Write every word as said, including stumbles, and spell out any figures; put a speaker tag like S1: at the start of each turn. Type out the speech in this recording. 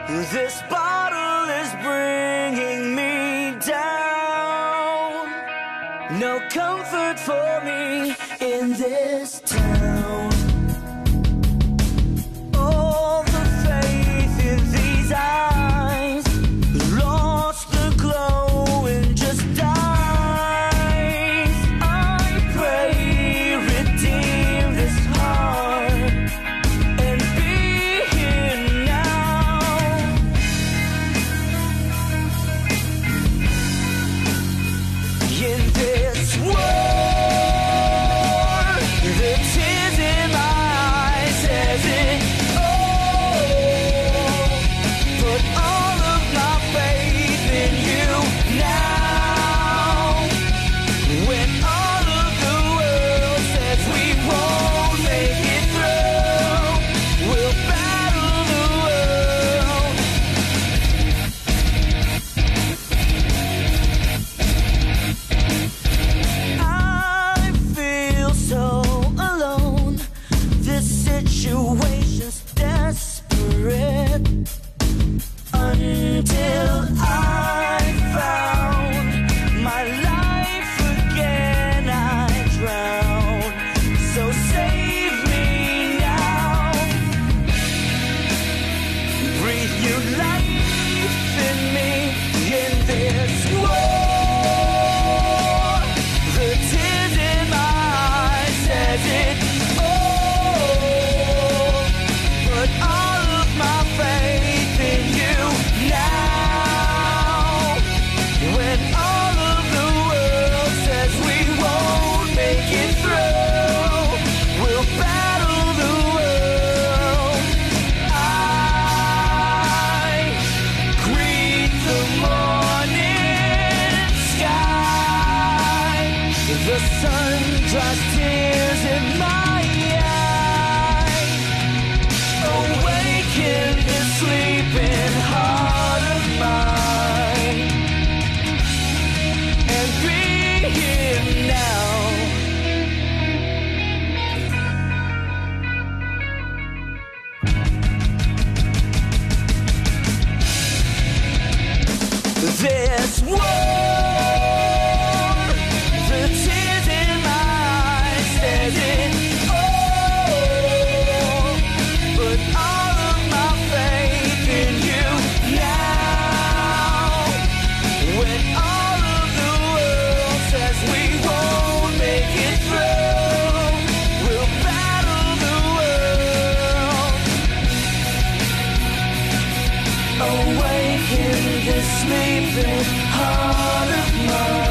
S1: This bottle is bringing me down. No comfort for me in this town. All the faith in these eyes lost the glow and just dies. I pray, redeem this heart and be here now. In this war, the tears in my eyes as it oh, put all of my faith in you now. When all of the world says we won't make it through, we'll battle the world. I feel so alone. This situation's desperate. Until I found my life again, I drown. So save me now. Breathe new life in me in this war. The tears in my eyes says it oh, put all of my faith in you now. When all of the world says we won't make it through, we'll battle the world. I greet the morning sky. The sun dries tears in my eye. Awaken this sleeping heart of mine and be here now. This war, the tears in my eyes says it oh, put all of my faith in you now. When all of the world says we won't make it through, we'll battle the world. Awaken this sleeping heart of mine.